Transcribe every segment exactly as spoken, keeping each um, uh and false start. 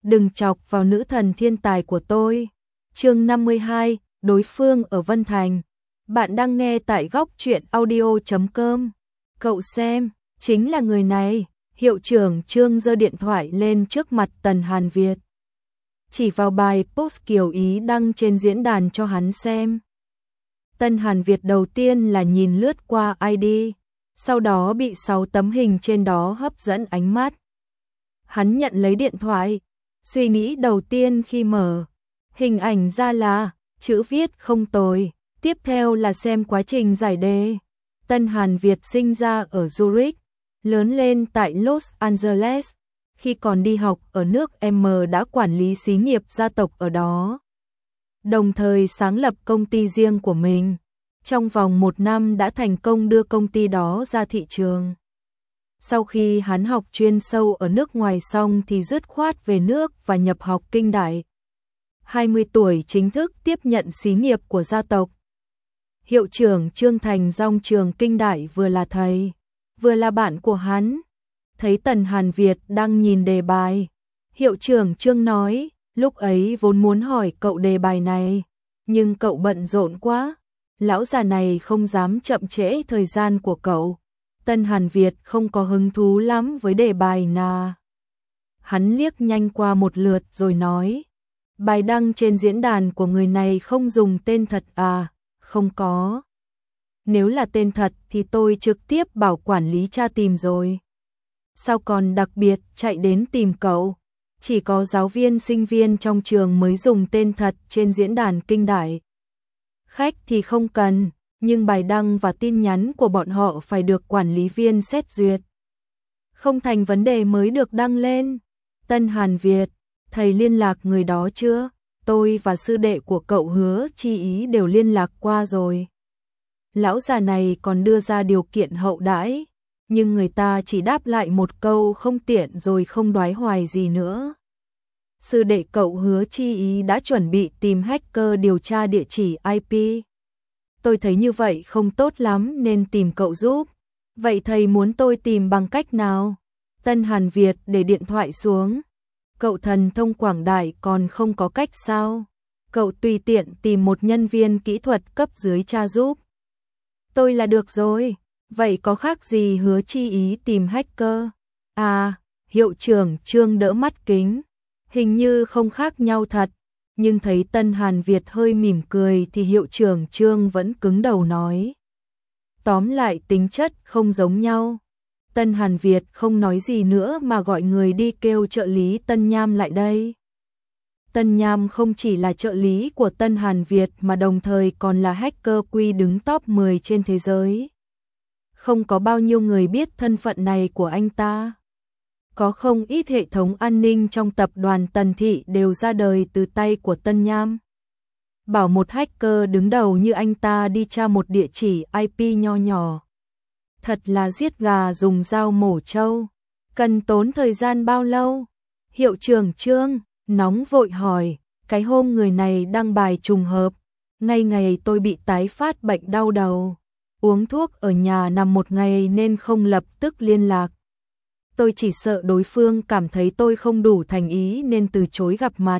đừng chọc vào nữ thần thiên tài của tôi. Chương năm mươi hai, đối phương ở Vân Thành. Bạn đang nghe tại góc truyện audio chấm com. Cậu xem, chính là người này. Hiệu trưởng Trương giơ điện thoại lên trước mặt Tần Hàn Việt, chỉ vào bài post Kiều Ý đăng trên diễn đàn cho hắn xem. Tần Hàn Việt đầu tiên là nhìn lướt qua i đê, sau đó bị sáu tấm hình trên đó hấp dẫn ánh mắt. Hắn nhận lấy điện thoại, suy nghĩ đầu tiên khi mở hình ảnh ra là chữ viết không tồi, tiếp theo là xem quá trình giải đề. Tần Hàn Việt sinh ra ở Zurich, lớn lên tại Los Angeles, khi còn đi học ở nước M đã quản lý xí nghiệp gia tộc ở đó, đồng thời sáng lập công ty riêng của mình. Trong vòng một năm đã thành công đưa công ty đó ra thị trường. Sau khi hắn học chuyên sâu ở nước ngoài xong thì dứt khoát về nước và nhập học kinh đại. hai mươi tuổi chính thức tiếp nhận xí nghiệp của gia tộc. Hiệu trưởng Trương Thành Dong trường kinh đại vừa là thầy, vừa là bạn của hắn. Thấy Tần Hàn Việt đang nhìn đề bài, hiệu trưởng Trương nói, lúc ấy vốn muốn hỏi cậu đề bài này, nhưng cậu bận rộn quá, lão già này không dám chậm trễ thời gian của cậu. Tần Hàn Việt không có hứng thú lắm với đề bài nà. Hắn liếc nhanh qua một lượt rồi nói, bài đăng trên diễn đàn của người này không dùng tên thật à? Không có. Nếu là tên thật thì tôi trực tiếp bảo quản lý tra tìm rồi. Sao còn đặc biệt chạy đến tìm cậu? Chỉ có giáo viên sinh viên trong trường mới dùng tên thật trên diễn đàn kinh đại. Khách thì không cần, nhưng bài đăng và tin nhắn của bọn họ phải được quản lý viên xét duyệt. Không thành vấn đề mới được đăng lên. Tần Hàn Việt, thầy liên lạc người đó chưa? Tôi và sư đệ của cậu Hứa Chi Ý đều liên lạc qua rồi. Lão già này còn đưa ra điều kiện hậu đãi, nhưng người ta chỉ đáp lại một câu không tiện rồi không đoái hoài gì nữa. Sư đệ cậu Hứa Chi Ý đã chuẩn bị tìm hacker điều tra địa chỉ i pê. Tôi thấy như vậy không tốt lắm nên tìm cậu giúp. Vậy thầy muốn tôi tìm bằng cách nào? Tần Hàn Việt để điện thoại xuống. Cậu thần thông quảng đại còn không có cách sao? Cậu tùy tiện tìm một nhân viên kỹ thuật cấp dưới tra giúp. Tôi là được rồi. Vậy có khác gì Hứa Chi Ý tìm hacker? À, hiệu trưởng Trương đỡ mắt kính. Hình như không khác nhau thật. Nhưng thấy Tần Hàn Việt hơi mỉm cười thì hiệu trưởng Trương vẫn cứng đầu nói. Tóm lại tính chất không giống nhau. Tần Hàn Việt không nói gì nữa mà gọi người đi kêu trợ lý Tân Nham lại đây. Tân Nham không chỉ là trợ lý của Tần Hàn Việt mà đồng thời còn là hacker quy đứng top mười trên thế giới. Không có bao nhiêu người biết thân phận này của anh ta. Có không ít hệ thống an ninh trong tập đoàn Tần Thị đều ra đời từ tay của Tân Nham. Bảo một hacker đứng đầu như anh ta đi tra một địa chỉ i pê nho nhỏ. Thật là giết gà dùng dao mổ trâu. Cần tốn thời gian bao lâu? Hiệu trưởng Trương nóng vội hỏi. Cái hôm người này đăng bài trùng hợp, ngay ngày tôi bị tái phát bệnh đau đầu. Uống thuốc ở nhà nằm một ngày nên không lập tức liên lạc. Tôi chỉ sợ đối phương cảm thấy tôi không đủ thành ý nên từ chối gặp mặt.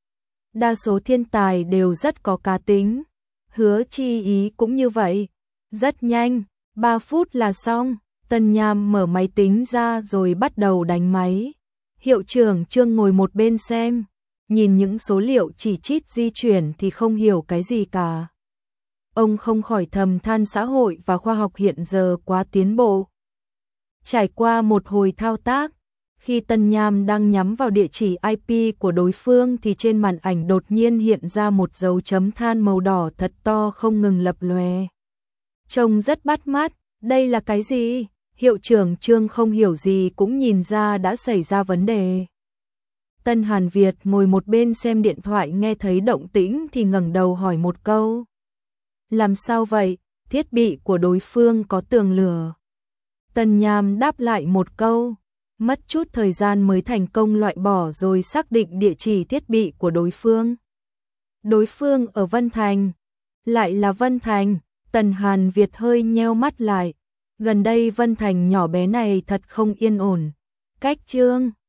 Đa số thiên tài đều rất có cá tính. Hứa Chi Ý cũng như vậy. Rất nhanh, ba phút là xong. Tần Nham mở máy tính ra rồi bắt đầu đánh máy. Hiệu trưởng Trương ngồi một bên xem. Nhìn những số liệu chỉ chít di chuyển thì không hiểu cái gì cả. Ông không khỏi thầm than xã hội và khoa học hiện giờ quá tiến bộ. Trải qua một hồi thao tác, khi Tần Nham đang nhắm vào địa chỉ i pê của đối phương thì trên màn ảnh đột nhiên hiện ra một dấu chấm than màu đỏ thật to không ngừng lập lòe. Trông rất bắt mắt, đây là cái gì? Hiệu trưởng Trương không hiểu gì cũng nhìn ra đã xảy ra vấn đề. Tần Hàn Việt ngồi một bên xem điện thoại nghe thấy động tĩnh thì ngẩng đầu hỏi một câu. Làm sao vậy? Thiết bị của đối phương có tường lửa. Tần Nham đáp lại một câu, mất chút thời gian mới thành công loại bỏ rồi xác định địa chỉ thiết bị của đối phương. Đối phương ở Vân Thành. Lại là Vân Thành. Tần Hàn Việt hơi nheo mắt lại. Gần đây Vân Thành nhỏ bé này thật không yên ổn. Cách Trương